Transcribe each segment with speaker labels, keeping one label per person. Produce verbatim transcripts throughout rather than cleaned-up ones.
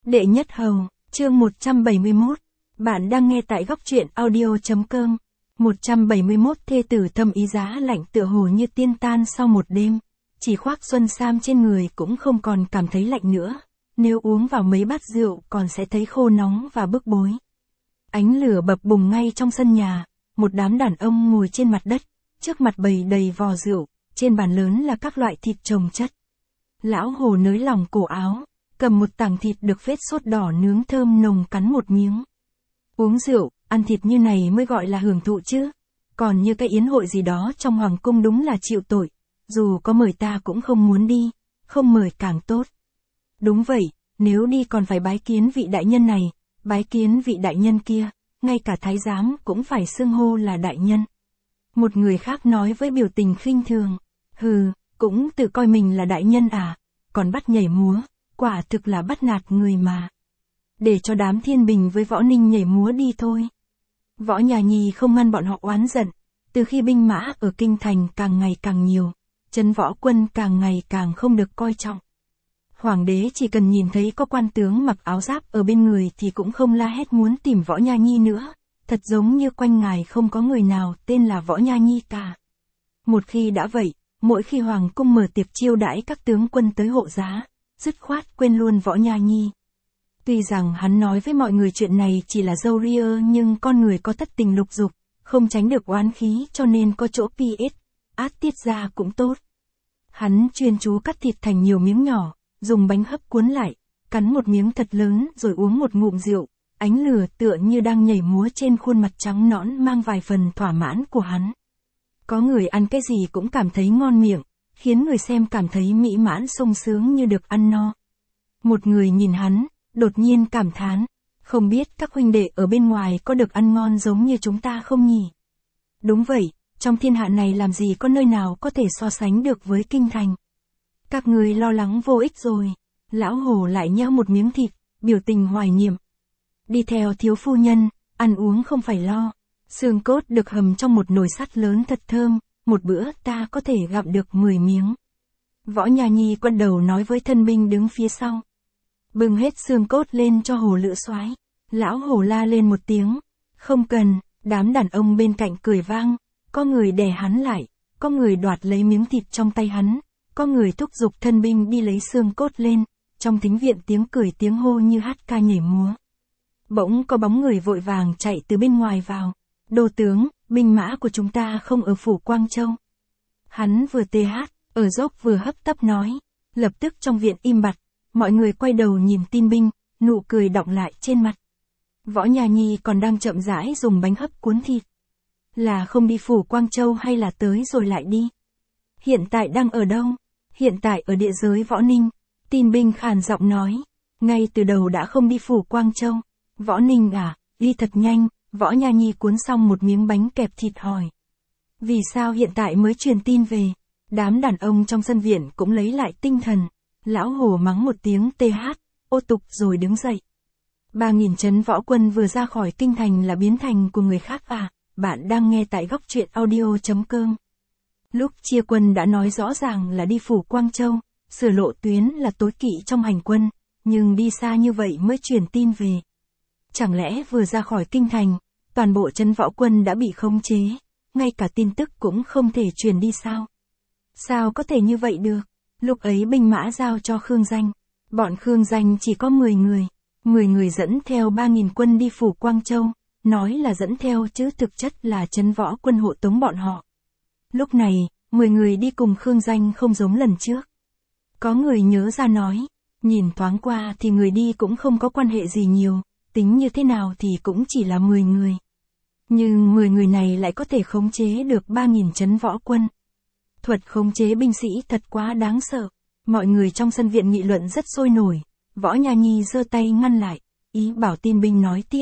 Speaker 1: Đệ nhất hầu, chương một trăm bảy mươi mốt. Bạn đang nghe tại góc truyện audio.com. một trăm bảy mươi mốt Thê tử thâm ý giá lạnh tựa hồ như tiên tan sau một đêm. Chỉ khoác xuân sam trên người cũng không còn cảm thấy lạnh nữa. Nếu uống vào mấy bát rượu còn sẽ thấy khô nóng và bức bối. Ánh lửa bập bùng ngay trong sân nhà. Một đám đàn ông ngồi trên mặt đất. Trước mặt bày đầy vò rượu. Trên bàn lớn là các loại thịt chồng chất. Lão Hồ nới lỏng cổ áo. Cầm một tảng thịt được phết sốt đỏ nướng thơm nồng cắn một miếng. Uống rượu, ăn thịt như này mới gọi là hưởng thụ chứ. Còn như cái yến hội gì đó trong hoàng cung đúng là chịu tội. Dù có mời ta cũng không muốn đi, không mời càng tốt. Đúng vậy, nếu đi còn phải bái kiến vị đại nhân này, bái kiến vị đại nhân kia, ngay cả thái giám cũng phải xưng hô là đại nhân. Một người khác nói với biểu tình khinh thường, hừ, cũng tự coi mình là đại nhân à, còn bắt nhảy múa. Quả thực là bắt nạt người mà. Để cho đám Thiên Bình với Võ Ninh nhảy múa đi thôi. Võ Nhà Nhi không ngăn bọn họ oán giận. Từ khi binh mã ở Kinh Thành càng ngày càng nhiều, trấn võ quân càng ngày càng không được coi trọng. Hoàng đế chỉ cần nhìn thấy có quan tướng mặc áo giáp ở bên người thì cũng không la hét muốn tìm Võ Nha Nhi nữa. Thật giống như quanh ngài không có người nào tên là Võ Nha Nhi cả. Một khi đã vậy, mỗi khi Hoàng cung mở tiệc chiêu đãi các tướng quân tới hộ giá, dứt khoát quên luôn Võ Nha Nhi. Tuy rằng hắn nói với mọi người chuyện này chỉ là dâu ria nhưng con người có thất tình lục dục, không tránh được oán khí cho nên có chỗ pi ết, át tiết ra cũng tốt. Hắn chuyên chú cắt thịt thành nhiều miếng nhỏ, dùng bánh hấp cuốn lại, cắn một miếng thật lớn rồi uống một ngụm rượu, ánh lửa tựa như đang nhảy múa trên khuôn mặt trắng nõn mang vài phần thỏa mãn của hắn. Có người ăn cái gì cũng cảm thấy ngon miệng, khiến người xem cảm thấy mỹ mãn sung sướng như được ăn no. Một người nhìn hắn, đột nhiên cảm thán, không biết các huynh đệ ở bên ngoài có được ăn ngon giống như chúng ta không nhỉ? Đúng vậy, trong thiên hạ này làm gì có nơi nào có thể so sánh được với Kinh Thành. Các người lo lắng vô ích rồi. Lão Hồ lại nheo một miếng thịt, biểu tình hoài niệm. Đi theo thiếu phu nhân, ăn uống không phải lo. Xương cốt được hầm trong một nồi sắt lớn thật thơm. Một bữa ta có thể gặm được mười miếng. Võ Nha Nhi quay đầu nói với thân binh đứng phía sau. Bưng hết xương cốt lên cho Hồ Lữ Soái. Lão Hồ la lên một tiếng. Không cần, đám đàn ông bên cạnh cười vang. Có người đè hắn lại, có người đoạt lấy miếng thịt trong tay hắn, có người thúc giục thân binh đi lấy xương cốt lên. Trong thính viện tiếng cười tiếng hô như hát ca nhảy múa. Bỗng có bóng người vội vàng chạy từ bên ngoài vào. Đô tướng, binh mã của chúng ta không ở phủ Quang Châu. Hắn vừa tê hát, ở dốc vừa hấp tấp nói. Lập tức trong viện im bặt, mọi người quay đầu nhìn tin binh, nụ cười đọng lại trên mặt. Võ Nha Nhi còn đang chậm rãi dùng bánh hấp cuốn thịt. Là không đi phủ Quang Châu hay là tới rồi lại đi? Hiện tại đang ở đâu? Hiện tại ở địa giới Võ Ninh. Tin binh khàn giọng nói. Ngay từ đầu đã không đi phủ Quang Châu. Võ Ninh à, đi thật nhanh. Võ Nha Nhi cuốn xong một miếng bánh kẹp thịt hỏi. Vì sao hiện tại mới truyền tin về? Đám đàn ông trong sân viện cũng lấy lại tinh thần. Lão Hồ mắng một tiếng tê hát, ô tục rồi đứng dậy. Ba nghìn trấn võ quân vừa ra khỏi Kinh Thành là biến thành của người khác à? Bạn đang nghe tại góc truyện audio.com. Lúc chia quân đã nói rõ ràng là đi phủ Quang Châu, sửa lộ tuyến là tối kỵ trong hành quân, nhưng đi xa như vậy mới truyền tin về. Chẳng lẽ vừa ra khỏi Kinh Thành, toàn bộ trấn võ quân đã bị khống chế, ngay cả tin tức cũng không thể truyền đi sao? Sao có thể như vậy được? Lúc ấy binh mã giao cho Khương Danh, bọn Khương Danh chỉ có mười người, mười người dẫn theo ba nghìn quân đi phủ Quang Châu, nói là dẫn theo chứ thực chất là trấn võ quân hộ tống bọn họ. Lúc này, mười người đi cùng Khương Danh không giống lần trước. Có người nhớ ra nói, nhìn thoáng qua thì người đi cũng không có quan hệ gì nhiều. Tính như thế nào thì cũng chỉ là mười người. Nhưng mười người này lại có thể khống chế được ba nghìn trấn võ quân. Thuật khống chế binh sĩ thật quá đáng sợ. Mọi người trong sân viện nghị luận rất sôi nổi. Võ Nha Nhi giơ tay ngăn lại, ý bảo tin binh nói tiếp.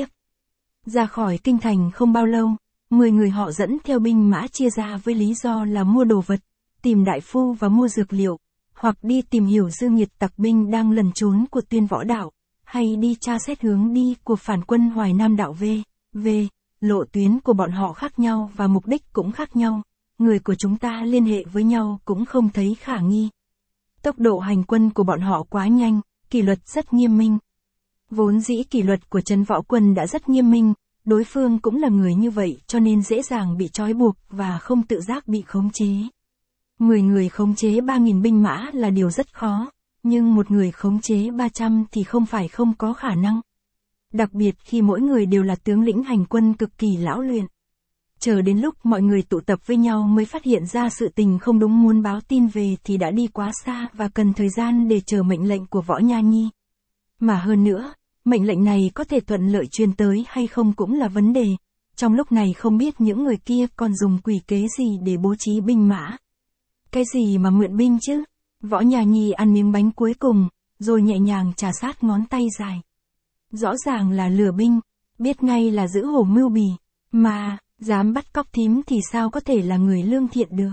Speaker 1: Ra khỏi Kinh Thành không bao lâu, mười người họ dẫn theo binh mã chia ra với lý do là mua đồ vật, tìm đại phu và mua dược liệu, hoặc đi tìm hiểu dư nghiệt tặc binh đang lẩn trốn của Tuyên Võ Đạo. Hay đi tra xét hướng đi của phản quân Hoài Nam Đạo V, V, lộ tuyến của bọn họ khác nhau và mục đích cũng khác nhau, người của chúng ta liên hệ với nhau cũng không thấy khả nghi. Tốc độ hành quân của bọn họ quá nhanh, kỷ luật rất nghiêm minh. Vốn dĩ kỷ luật của Trấn Võ Quân đã rất nghiêm minh, đối phương cũng là người như vậy cho nên dễ dàng bị trói buộc và không tự giác bị khống chế. Mười người khống chế ba nghìn binh mã là điều rất khó, nhưng một người khống chế ba trăm thì không phải không có khả năng. Đặc biệt khi mỗi người đều là tướng lĩnh hành quân cực kỳ lão luyện. Chờ đến lúc mọi người tụ tập với nhau mới phát hiện ra sự tình không đúng muốn báo tin về thì đã đi quá xa và cần thời gian để chờ mệnh lệnh của Võ Nha Nhi. Mà hơn nữa, mệnh lệnh này có thể thuận lợi truyền tới hay không cũng là vấn đề, trong lúc này không biết những người kia còn dùng quỷ kế gì để bố trí binh mã. Cái gì mà mượn binh chứ? Võ Nha Nhi ăn miếng bánh cuối cùng, rồi nhẹ nhàng chà sát ngón tay dài. Rõ ràng là lừa binh, biết ngay là giữ hổ mưu bì, mà, dám bắt cóc thím thì sao có thể là người lương thiện được.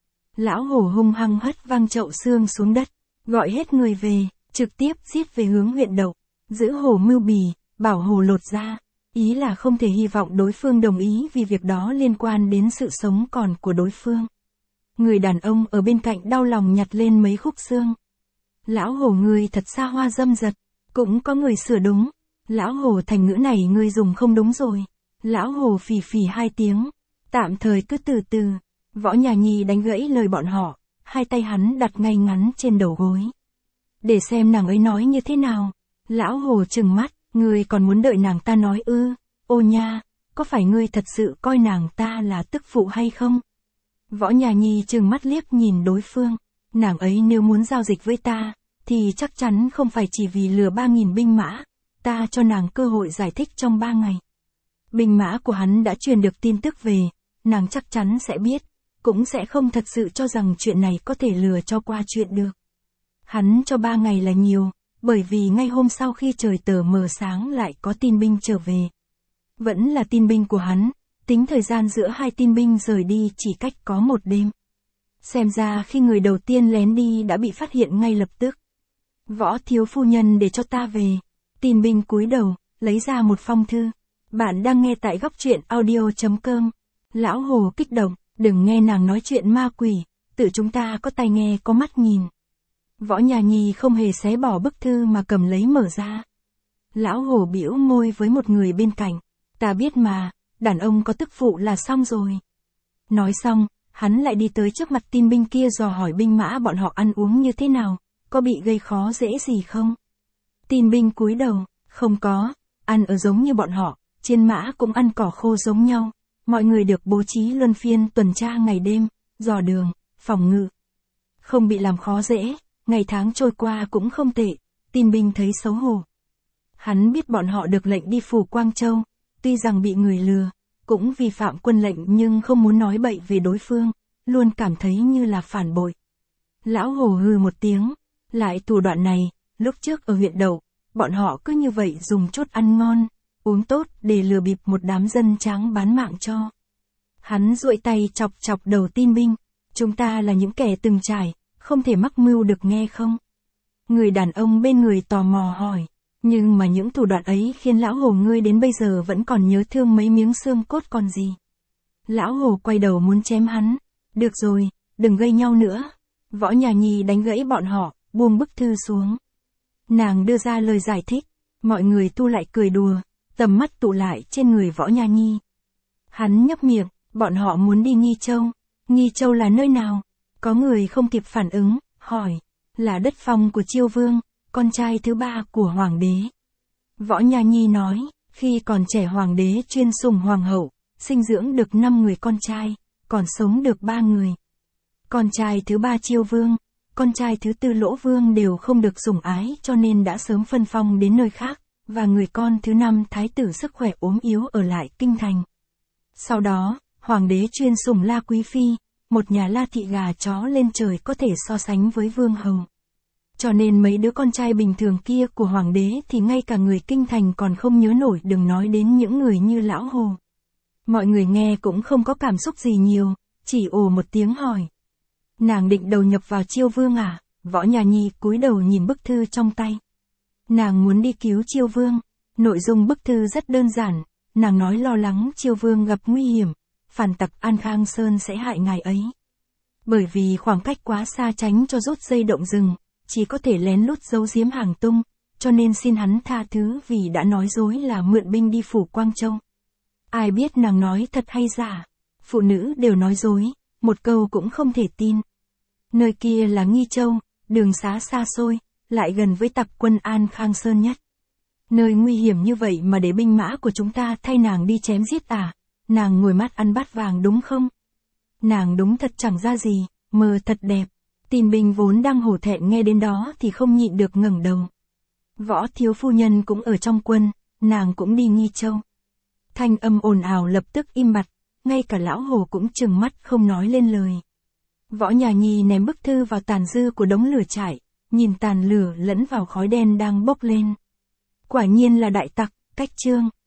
Speaker 1: Lão hổ hung hăng hất văng chậu xương xuống đất, gọi hết người về, trực tiếp giết về hướng huyện Đậu, giữ hổ mưu bì, bảo hổ lột ra, ý là không thể hy vọng đối phương đồng ý vì việc đó liên quan đến sự sống còn của đối phương. Người đàn ông ở bên cạnh đau lòng nhặt lên mấy khúc xương. Lão hổ ngươi thật xa hoa dâm dật, cũng có người sửa đúng. Lão hổ thành ngữ này ngươi dùng không đúng rồi. Lão hổ phì phì hai tiếng, tạm thời cứ từ từ. Võ Nha Nhi đánh gãy lời bọn họ, hai tay hắn đặt ngay ngắn trên đầu gối. Để xem nàng ấy nói như thế nào. Lão hổ trừng mắt, ngươi còn muốn đợi nàng ta nói ư? Ô nha, có phải ngươi thật sự coi nàng ta là tức phụ hay không? Võ Nha Nhi trừng mắt liếc nhìn đối phương, nàng ấy nếu muốn giao dịch với ta, thì chắc chắn không phải chỉ vì lừa ba nghìn binh mã, ta cho nàng cơ hội giải thích trong ba ngày. Binh mã của hắn đã truyền được tin tức về, nàng chắc chắn sẽ biết, cũng sẽ không thật sự cho rằng chuyện này có thể lừa cho qua chuyện được. Hắn cho ba ngày là nhiều, bởi vì ngay hôm sau khi trời tờ mờ sáng lại có tin binh trở về. Vẫn là tin binh của hắn. Tính thời gian giữa hai tin binh rời đi chỉ cách có một đêm. Xem ra khi người đầu tiên lén đi đã bị phát hiện ngay lập tức. Võ thiếu phu nhân để cho ta về. Tin binh cúi đầu, lấy ra một phong thư. Bạn đang nghe tại góc truyện audio chấm com. Lão hồ kích động, đừng nghe nàng nói chuyện ma quỷ, tự chúng ta có tai nghe có mắt nhìn. Võ Nha Nhi không hề xé bỏ bức thư mà cầm lấy mở ra. Lão hồ bĩu môi với một người bên cạnh. Ta biết mà. Đàn ông có tức phụ là xong rồi. Nói xong, hắn lại đi tới trước mặt tin binh kia dò hỏi binh mã bọn họ ăn uống như thế nào, có bị gây khó dễ gì không? Tin binh cúi đầu, không có, ăn ở giống như bọn họ, trên mã cũng ăn cỏ khô giống nhau, mọi người được bố trí luân phiên tuần tra ngày đêm, dò đường, phòng ngự. Không bị làm khó dễ, ngày tháng trôi qua cũng không tệ, tin binh thấy xấu hổ. Hắn biết bọn họ được lệnh đi phủ Quang Châu. Tuy rằng bị người lừa, cũng vi phạm quân lệnh nhưng không muốn nói bậy về đối phương, luôn cảm thấy như là phản bội. Lão hồ hừ một tiếng, lại thủ đoạn này, lúc trước ở huyện Đậu, bọn họ cứ như vậy dùng chút ăn ngon, uống tốt để lừa bịp một đám dân tráng bán mạng cho. Hắn duỗi tay chọc chọc đầu tin binh, chúng ta là những kẻ từng trải, không thể mắc mưu được nghe không? Người đàn ông bên người tò mò hỏi. Nhưng mà những thủ đoạn ấy khiến lão hồ ngươi đến bây giờ vẫn còn nhớ thương mấy miếng xương cốt còn gì. Lão hồ quay đầu muốn chém hắn. Được rồi, đừng gây nhau nữa. Võ Nha Nhi đánh gãy bọn họ, buông bức thư xuống. Nàng đưa ra lời giải thích. Mọi người tu lại cười đùa, tầm mắt tụ lại trên người Võ Nha Nhi. Hắn nhấp miệng, bọn họ muốn đi Nghi Châu. Nghi Châu là nơi nào? Có người không kịp phản ứng, hỏi. Là đất phong của Chiêu Vương. Con trai thứ ba của hoàng đế. Võ Nha Nhi nói, khi còn trẻ hoàng đế chuyên sủng hoàng hậu, sinh dưỡng được năm người con trai, còn sống được ba người. Con trai thứ ba Chiêu Vương, con trai thứ tư Lỗ Vương đều không được sủng ái cho nên đã sớm phân phong đến nơi khác, và người con thứ năm Thái tử sức khỏe ốm yếu ở lại kinh thành. Sau đó, hoàng đế chuyên sủng La Quý Phi, một nhà La thị gà chó lên trời có thể so sánh với vương hầu. Cho nên mấy đứa con trai bình thường kia của hoàng đế thì ngay cả người kinh thành còn không nhớ nổi, đừng nói đến những người như lão hồ. Mọi người nghe cũng không có cảm xúc gì nhiều, chỉ ồ một tiếng hỏi. Nàng định đầu nhập vào Chiêu Vương à? Võ Nha Nhi cúi đầu nhìn bức thư trong tay. Nàng muốn đi cứu Chiêu Vương. Nội dung bức thư rất đơn giản, nàng nói lo lắng Chiêu Vương gặp nguy hiểm, phản tặc An Khang Sơn sẽ hại ngài ấy. Bởi vì khoảng cách quá xa tránh cho rút dây động rừng, chỉ có thể lén lút giấu giếm hàng tung, cho nên xin hắn tha thứ vì đã nói dối là mượn binh đi phủ Quang Châu. Ai biết nàng nói thật hay giả, phụ nữ đều nói dối, một câu cũng không thể tin. Nơi kia là Nghi Châu, đường xá xa xôi, lại gần với tặc quân An Khang Sơn nhất. Nơi nguy hiểm như vậy mà để binh mã của chúng ta thay nàng đi chém giết à, nàng ngồi mắt ăn bát vàng đúng không? Nàng đúng thật chẳng ra gì, mơ thật đẹp. Tin binh vốn đang hổ thẹn nghe đến đó thì không nhịn được ngẩng đầu. Võ thiếu phu nhân cũng ở trong quân, nàng cũng đi Nghi Châu. Thanh âm ồn ào lập tức im bặt, ngay cả lão hồ cũng trừng mắt không nói lên lời. Võ Nhà Nhi ném bức thư vào tàn dư của đống lửa trại, nhìn tàn lửa lẫn vào khói đen đang bốc lên. Quả nhiên là đại tặc, Cách Trương.